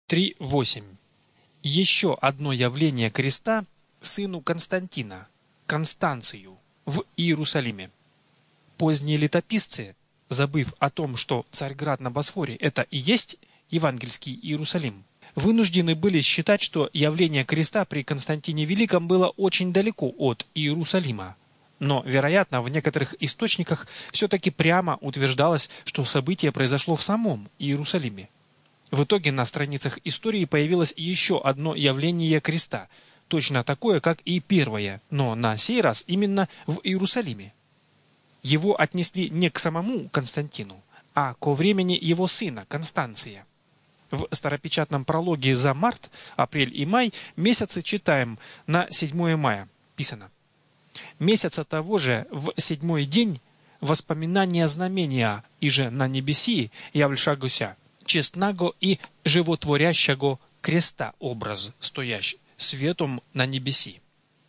3.8. Еще одно явление креста сыну Константина, Констанцию, в Иерусалиме. Поздние летописцы, забыв о том, что Царьград на Босфоре – это и есть евангельский Иерусалим, вынуждены были считать, что явление креста при Константине Великом было очень далеко от Иерусалима. Но, вероятно, в некоторых источниках все-таки прямо утверждалось, что событие произошло в самом Иерусалиме. В итоге на страницах истории появилось еще одно явление креста, точно такое, как и первое, но на сей раз именно в Иерусалиме. Его отнесли не к самому Константину, а ко времени его сына Констанция. В старопечатном прологе за март, апрель и май месяцы читаем на 7 мая. Писано: «Месяца того же в 7-й день воспоминания знамения, иже на небеси явльшагося, честнаго и животворящего креста образ, стоящий светом на небеси,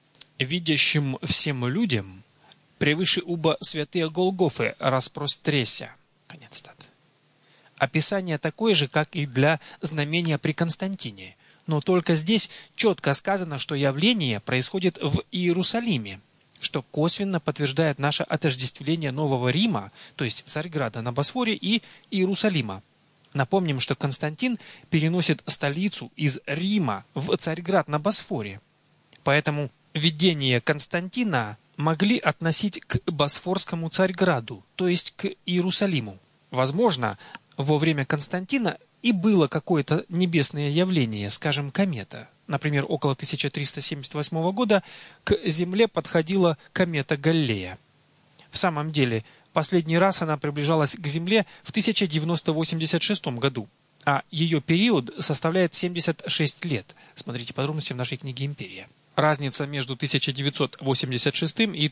видящим всем людям, превыше уба святые Голгофы распростреся». Конец стат. Описание такое же, как и для знамения при Константине, но только здесь четко сказано, что явление происходит в Иерусалиме, что косвенно подтверждает наше отождествление Нового Рима, то есть Царьграда на Босфоре, и Иерусалима. Напомним, что Константин переносит столицу из Рима в Царьград на Босфоре. Поэтому видение Константина могли относить к Босфорскому Царьграду, то есть к Иерусалиму. Возможно, во время Константина и было какое-то небесное явление, скажем, комета. Например, около 1378 года к Земле подходила комета Галлея. В самом деле, последний раз она приближалась к Земле в 1986 году, а ее период составляет 76 лет. Смотрите подробности в нашей книге «Империя». Разница между 1986 и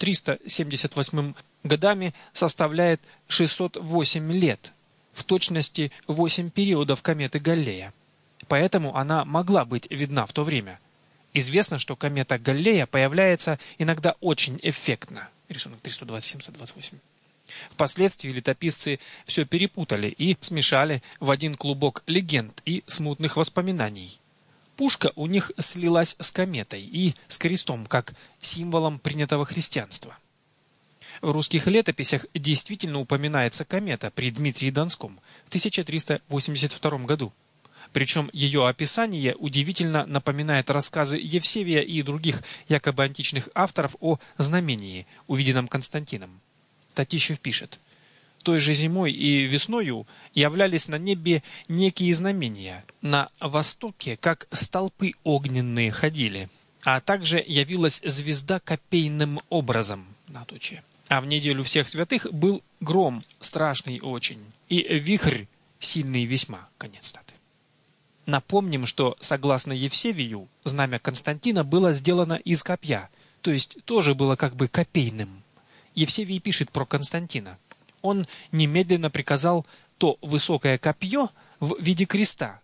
1378 годами составляет 608 лет. В точности 8 периодов кометы Галлея. Поэтому она могла быть видна в то время. Известно, что комета Галлея появляется иногда очень эффектно. Рисунок 327-128. Впоследствии летописцы все перепутали и смешали в один клубок легенд и смутных воспоминаний. Пушка у них слилась с кометой и с крестом, как символом принятого христианства. В русских летописях действительно упоминается комета при Дмитрии Донском в 1382 году. Причем ее описание удивительно напоминает рассказы Евсевия и других якобы античных авторов о знамении, увиденном Константином. Татищев пишет: «Той же зимой и весною являлись на небе некие знамения. На востоке, как столпы огненные, ходили, а также явилась звезда копейным образом». А в неделю всех святых был гром страшный очень, и вихрь сильный весьма. Конец статы. Напомним, что, согласно Евсевию, знамя Константина было сделано из копья, то есть тоже было как бы копейным. Евсевий пишет про Константина: «Он немедленно приказал то высокое копье в виде креста».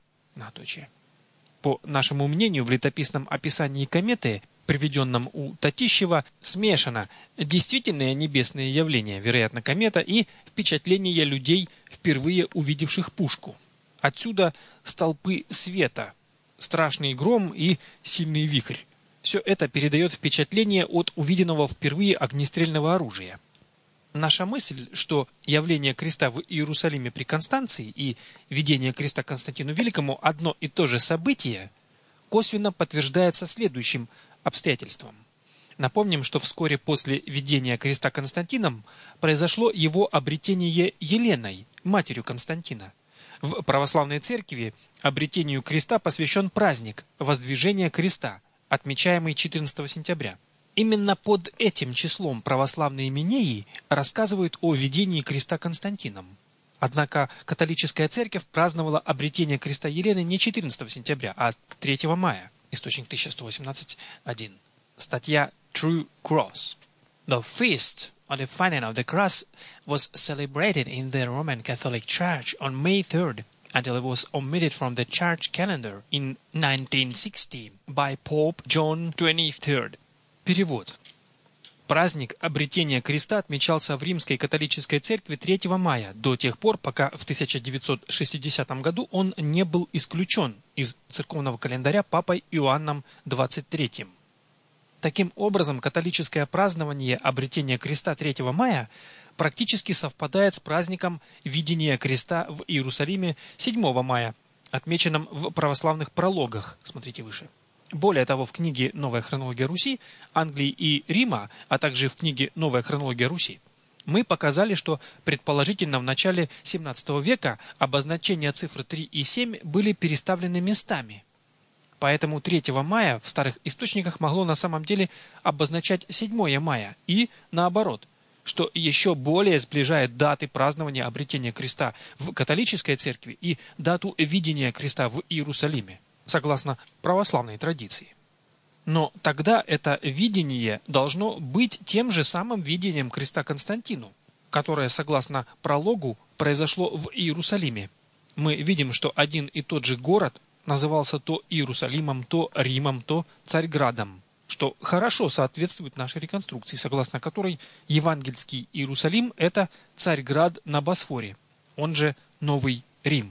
По нашему мнению, в летописном описании кометы, приведенном у Татищева, смешано действительное небесное явление, вероятно, комета, и впечатление людей, впервые увидевших пушку. Отсюда столпы света, страшный гром и сильный вихрь. Все это передает впечатление от увиденного впервые огнестрельного оружия. Наша мысль, что явление креста в Иерусалиме при Констанции и видение креста Константину Великому одно и то же событие, косвенно подтверждается следующим обстоятельством. Напомним, что вскоре после видения креста Константином произошло его обретение Еленой, матерью Константина. В православной церкви обретению креста посвящен праздник Воздвижения креста, отмечаемый 14 сентября. Именно под этим числом православные Минеи рассказывают о видении креста Константином. Однако католическая церковь праздновала обретение креста Елены не 14 сентября, а 3 мая. Источник 1118.1. Статья True Cross. The feast of the finding of the cross was celebrated in the Roman Catholic Church on May 3rd until it was omitted from the church calendar in 1960 by Pope John XXIII. Перевод. Праздник обретения креста отмечался в Римской католической церкви 3 мая, до тех пор, пока в 1960 году он не был исключен из церковного календаря папой Иоанном XXIII. Таким образом, католическое празднование обретения креста 3 мая практически совпадает с праздником видения креста в Иерусалиме 7 мая, отмеченным в православных прологах, смотрите выше. Более того, в книге «Новая хронология Руси», Англии и Рима, а также в книге «Новая хронология Руси», мы показали, что предположительно в начале 17 века обозначения цифры 3 и 7 были переставлены местами. Поэтому 3 мая в старых источниках могло на самом деле обозначать 7 мая и наоборот, что еще более сближает даты празднования обретения креста в католической церкви и дату видения креста в Иерусалиме, согласно православной традиции. Но тогда это видение должно быть тем же самым видением креста Константину, которое, согласно прологу, произошло в Иерусалиме. Мы видим, что один и тот же город назывался то Иерусалимом, то Римом, то Царьградом, что хорошо соответствует нашей реконструкции, согласно которой евангельский Иерусалим – это Царьград на Босфоре, он же Новый Рим.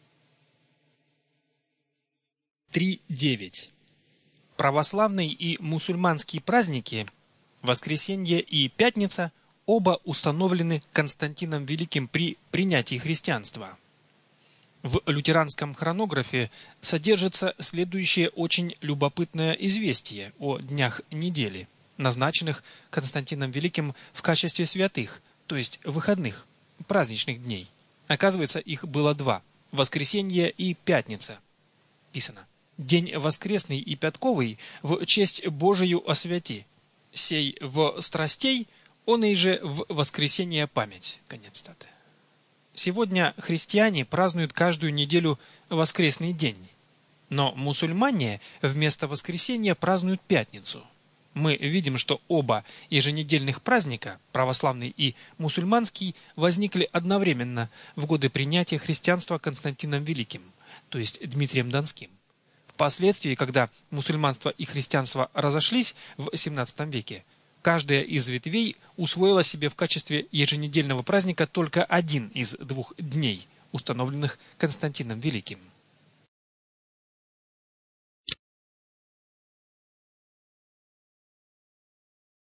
3.9. Православные и мусульманские праздники, воскресенье и пятница, оба установлены Константином Великим при принятии христианства. В лютеранском хронографе содержится следующее очень любопытное известие о днях недели, назначенных Константином Великим в качестве святых, то есть выходных, праздничных дней. Оказывается, их было два – воскресенье и пятница. Писано: «День воскресный и пятковый в честь Божию освяти, сей в страстей, он и же в воскресенье память». Конец цитаты. Сегодня христиане празднуют каждую неделю воскресный день, но мусульмане вместо воскресенья празднуют пятницу. Мы видим, что оба еженедельных праздника, православный и мусульманский, возникли одновременно в годы принятия христианства Константином Великим, то есть Дмитрием Донским. Впоследствии, когда мусульманство и христианство разошлись в XVII веке, каждая из ветвей усвоила себе в качестве еженедельного праздника только один из двух дней, установленных Константином Великим.